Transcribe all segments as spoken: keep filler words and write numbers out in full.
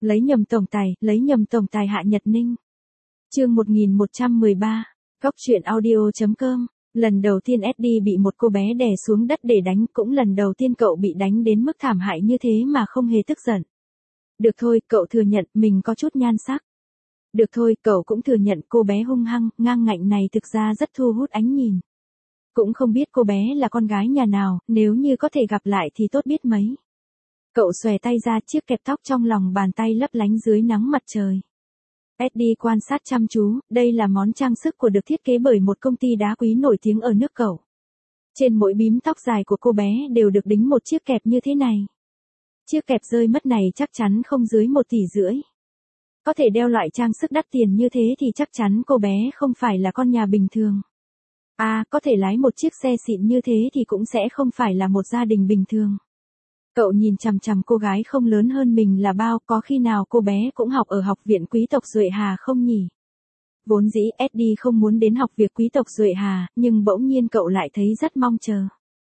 Lấy nhầm tổng tài, lấy nhầm tổng tài Hạ Nhật Ninh. Chương một nghìn một trăm mười ba, Cóc truyện audio chấm com. Lần đầu tiên ét đê bị một cô bé đè xuống đất để đánh, cũng lần đầu tiên cậu bị đánh đến mức thảm hại như thế mà không hề tức giận. Được thôi, cậu thừa nhận mình có chút nhan sắc. Được thôi, cậu cũng thừa nhận cô bé hung hăng, ngang ngạnh này thực ra rất thu hút ánh nhìn. Cũng không biết cô bé là con gái nhà nào, nếu như có thể gặp lại thì tốt biết mấy. Cậu xòe tay ra, chiếc kẹp tóc trong lòng bàn tay lấp lánh dưới nắng mặt trời. ét đê quan sát chăm chú, đây là món trang sức của được thiết kế bởi một công ty đá quý nổi tiếng ở nước cậu. Trên mỗi bím tóc dài của cô bé đều được đính một chiếc kẹp như thế này. Chiếc kẹp rơi mất này chắc chắn không dưới một tỷ rưỡi. Có thể đeo loại trang sức đắt tiền như thế thì chắc chắn cô bé không phải là con nhà bình thường. À, có thể lái một chiếc xe xịn như thế thì cũng sẽ không phải là một gia đình bình thường. Cậu nhìn chằm chằm cô gái không lớn hơn mình là bao, có khi nào cô bé cũng học ở học viện quý tộc Duệ Hà không nhỉ? Vốn dĩ ét đê không muốn đến học viện quý tộc Duệ Hà, nhưng bỗng nhiên cậu lại thấy rất mong chờ.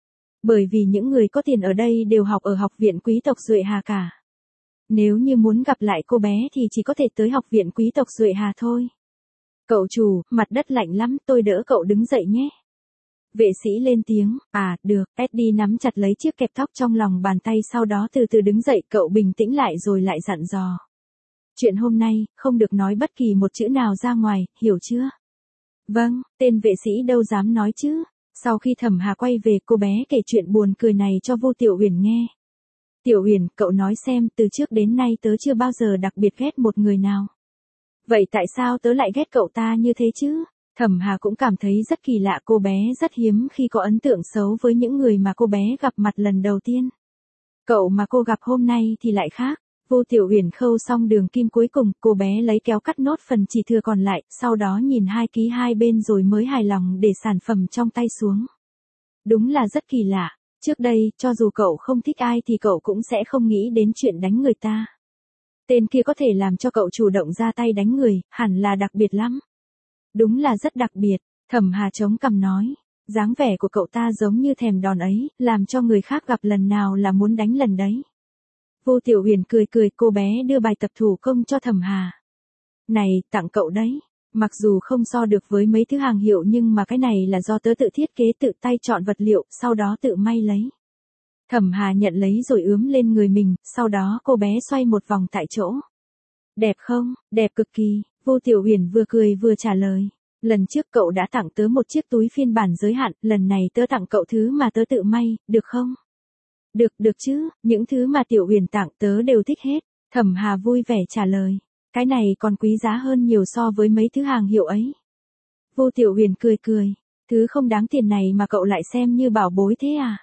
Bởi vì những người có tiền ở đây đều học ở học viện quý tộc Duệ Hà cả. Nếu như muốn gặp lại cô bé thì chỉ có thể tới học viện quý tộc Duệ Hà thôi. Cậu chủ, mặt đất lạnh lắm, tôi đỡ cậu đứng dậy nhé. Vệ sĩ lên tiếng, à, được, ét đê nắm chặt lấy chiếc kẹp tóc trong lòng bàn tay, sau đó từ từ đứng dậy, cậu bình tĩnh lại rồi lại dặn dò. Chuyện hôm nay, không được nói bất kỳ một chữ nào ra ngoài, hiểu chưa? Vâng, tên vệ sĩ đâu dám nói chứ. Sau khi Thẩm Hà quay về, cô bé kể chuyện buồn cười này cho Vu Tiểu Uyển nghe. Tiểu Uyển, cậu nói xem, từ trước đến nay tớ chưa bao giờ đặc biệt ghét một người nào. Vậy tại sao tớ lại ghét cậu ta như thế chứ? Thẩm Hà cũng cảm thấy rất kỳ lạ, cô bé rất hiếm khi có ấn tượng xấu với những người mà cô bé gặp mặt lần đầu tiên. Cậu mà cô gặp hôm nay thì lại khác. Vu Tiểu Uyển khâu xong đường kim cuối cùng, cô bé lấy kéo cắt nốt phần chỉ thừa còn lại, sau đó nhìn hai ký hai bên rồi mới hài lòng để sản phẩm trong tay xuống. Đúng là rất kỳ lạ, trước đây, cho dù cậu không thích ai thì cậu cũng sẽ không nghĩ đến chuyện đánh người ta. Tên kia có thể làm cho cậu chủ động ra tay đánh người, hẳn là đặc biệt lắm. Đúng là rất đặc biệt, Thẩm Hà chống cằm nói. Dáng vẻ của cậu ta giống như thèm đòn ấy, làm cho người khác gặp lần nào là muốn đánh lần đấy. Vu Tiểu Uyển cười cười, cô bé đưa bài tập thủ công cho Thẩm Hà. Này, tặng cậu đấy. Mặc dù không so được với mấy thứ hàng hiệu nhưng mà cái này là do tớ tự thiết kế, tự tay chọn vật liệu, sau đó tự may lấy. Thẩm Hà nhận lấy rồi ướm lên người mình, sau đó cô bé xoay một vòng tại chỗ. Đẹp không? Đẹp cực kỳ. Vu Tiểu Uyển vừa cười vừa trả lời. Lần trước cậu đã tặng tớ một chiếc túi phiên bản giới hạn, lần này tớ tặng cậu thứ mà tớ tự may, được không? Được, được chứ, những thứ mà Tiểu Uyển tặng tớ đều thích hết. Thẩm Hà vui vẻ trả lời. Cái này còn quý giá hơn nhiều so với mấy thứ hàng hiệu ấy. Vu Tiểu Uyển cười cười. Thứ không đáng tiền này mà cậu lại xem như bảo bối thế à?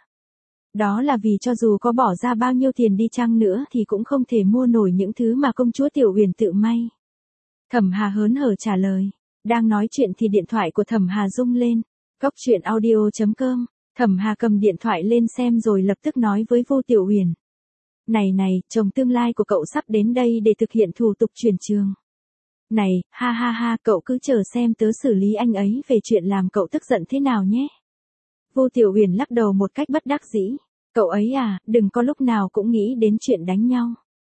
Đó là vì cho dù có bỏ ra bao nhiêu tiền đi chăng nữa thì cũng không thể mua nổi những thứ mà công chúa Tiểu Uyển tự may. Thẩm Hà hớn hở trả lời. Đang nói chuyện thì điện thoại của Thẩm Hà rung lên. Cóc truyện audio chấm com. Thẩm Hà cầm điện thoại lên xem rồi lập tức nói với Vu Tiểu Uyển. Này này, chồng tương lai của cậu sắp đến đây để thực hiện thủ tục chuyển trường. Này, ha ha ha, cậu cứ chờ xem tớ xử lý anh ấy về chuyện làm cậu tức giận thế nào nhé. Vu Tiểu Uyển lắc đầu một cách bất đắc dĩ. Cậu ấy à, đừng có lúc nào cũng nghĩ đến chuyện đánh nhau.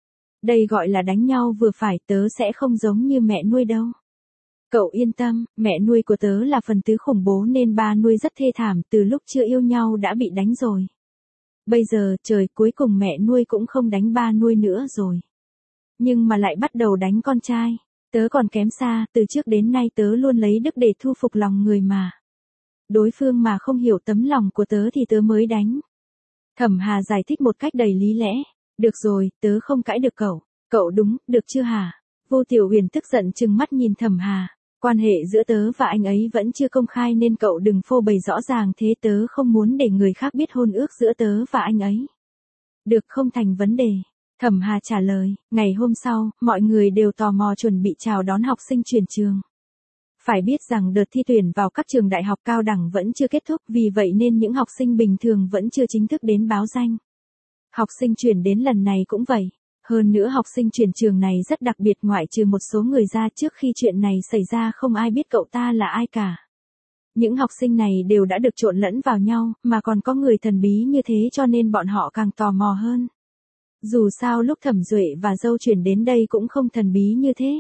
Đây gọi là đánh nhau vừa phải, tớ sẽ không giống như mẹ nuôi đâu. Cậu yên tâm, mẹ nuôi của tớ là phần tứ khủng bố nên ba nuôi rất thê thảm, từ lúc chưa yêu nhau đã bị đánh rồi. Bây giờ, trời, cuối cùng mẹ nuôi cũng không đánh ba nuôi nữa rồi. Nhưng mà lại bắt đầu đánh con trai. Tớ còn kém xa, từ trước đến nay tớ luôn lấy đức để thu phục lòng người mà. Đối phương mà không hiểu tấm lòng của tớ thì tớ mới đánh. Thẩm Hà giải thích một cách đầy lý lẽ. Được rồi, tớ không cãi được cậu. Cậu đúng, được chưa hả? Vu Tiểu Uyển tức giận trừng mắt nhìn Thẩm Hà. Quan hệ giữa tớ và anh ấy vẫn chưa công khai nên cậu đừng phô bày rõ ràng thế, tớ không muốn để người khác biết hôn ước giữa tớ và anh ấy. Được, không thành vấn đề. Thẩm Hà trả lời. Ngày hôm sau, mọi người đều tò mò chuẩn bị chào đón học sinh chuyển trường. Phải biết rằng đợt thi tuyển vào các trường đại học cao đẳng vẫn chưa kết thúc, vì vậy nên những học sinh bình thường vẫn chưa chính thức đến báo danh. Học sinh chuyển đến lần này cũng vậy. Hơn nữa học sinh chuyển trường này rất đặc biệt, ngoại trừ một số người ra, trước khi chuyện này xảy ra không ai biết cậu ta là ai cả. Những học sinh này đều đã được trộn lẫn vào nhau, mà còn có người thần bí như thế cho nên bọn họ càng tò mò hơn. Dù sao lúc Thẩm Duệ và dâu chuyển đến đây cũng không thần bí như thế.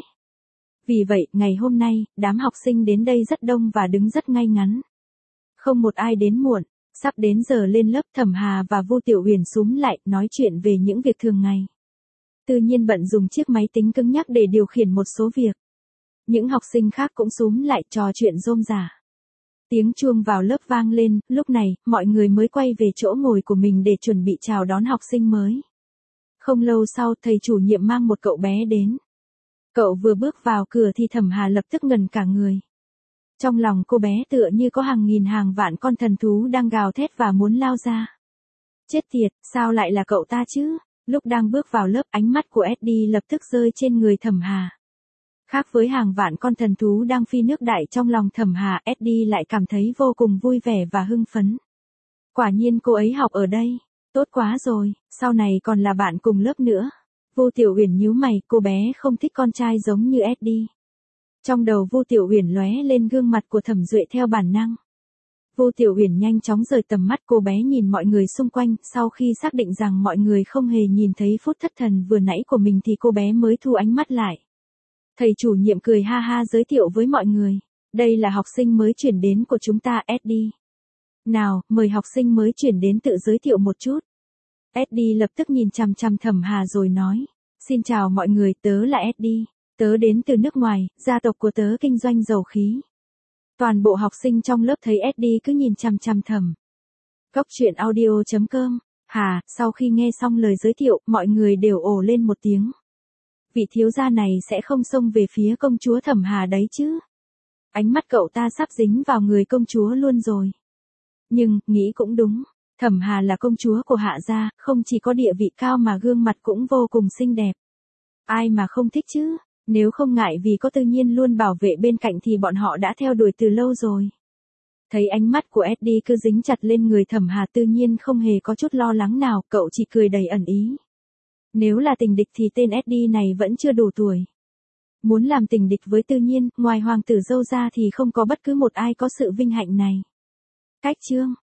Vì vậy, ngày hôm nay, đám học sinh đến đây rất đông và đứng rất ngay ngắn. Không một ai đến muộn, sắp đến giờ lên lớp Thẩm Hà và Vu Tiểu Uyển xúm lại nói chuyện về những việc thường ngày. Tự nhiên bận dùng chiếc máy tính cứng nhắc để điều khiển một số việc. Những học sinh khác cũng xúm lại trò chuyện rôm rả. Tiếng chuông vào lớp vang lên, lúc này, mọi người mới quay về chỗ ngồi của mình để chuẩn bị chào đón học sinh mới. Không lâu sau, thầy chủ nhiệm mang một cậu bé đến. Cậu vừa bước vào cửa thì Thẩm Hà lập tức ngẩn cả người. Trong lòng cô bé tựa như có hàng nghìn hàng vạn con thần thú đang gào thét và muốn lao ra. Chết tiệt, sao lại là cậu ta chứ? Lúc đang bước vào lớp, ánh mắt của Eddie lập tức rơi trên người Thẩm Hà. Khác với hàng vạn con thần thú đang phi nước đại trong lòng Thẩm Hà, Eddie lại cảm thấy vô cùng vui vẻ và hưng phấn. Quả nhiên cô ấy học ở đây, tốt quá rồi, sau này còn là bạn cùng lớp nữa. Vu Tiểu Uyển nhíu mày, cô bé không thích con trai giống như Eddie. Trong đầu Vu Tiểu Uyển lóe lên gương mặt của Thẩm Duệ theo bản năng. Vu Tiểu Uyển nhanh chóng rời tầm mắt cô bé nhìn mọi người xung quanh, sau khi xác định rằng mọi người không hề nhìn thấy phút thất thần vừa nãy của mình thì cô bé mới thu ánh mắt lại. Thầy chủ nhiệm cười ha ha giới thiệu với mọi người, đây là học sinh mới chuyển đến của chúng ta, Eddie. Nào, mời học sinh mới chuyển đến tự giới thiệu một chút. Eddie lập tức nhìn chằm chằm Thẩm Hà rồi nói, xin chào mọi người, tớ là Eddie, tớ đến từ nước ngoài, gia tộc của tớ kinh doanh dầu khí. Toàn bộ học sinh trong lớp thấy Eddie cứ nhìn chằm chằm Thẩm. Góc truyện audio chấm com. Hà, sau khi nghe xong lời giới thiệu, mọi người đều ồ lên một tiếng. Vị thiếu gia này sẽ không xông về phía công chúa Thẩm Hà đấy chứ. Ánh mắt cậu ta sắp dính vào người công chúa luôn rồi. Nhưng, nghĩ cũng đúng. Thẩm Hà là công chúa của Hạ gia, không chỉ có địa vị cao mà gương mặt cũng vô cùng xinh đẹp. Ai mà không thích chứ, nếu không ngại vì có Tự Nhiên luôn bảo vệ bên cạnh thì bọn họ đã theo đuổi từ lâu rồi. Thấy ánh mắt của Eddie cứ dính chặt lên người Thẩm Hà, Tự Nhiên không hề có chút lo lắng nào, cậu chỉ cười đầy ẩn ý. Nếu là tình địch thì tên Eddie này vẫn chưa đủ tuổi. Muốn làm tình địch với Tự Nhiên, ngoài hoàng tử dâu ra thì không có bất cứ một ai có sự vinh hạnh này. Cách chương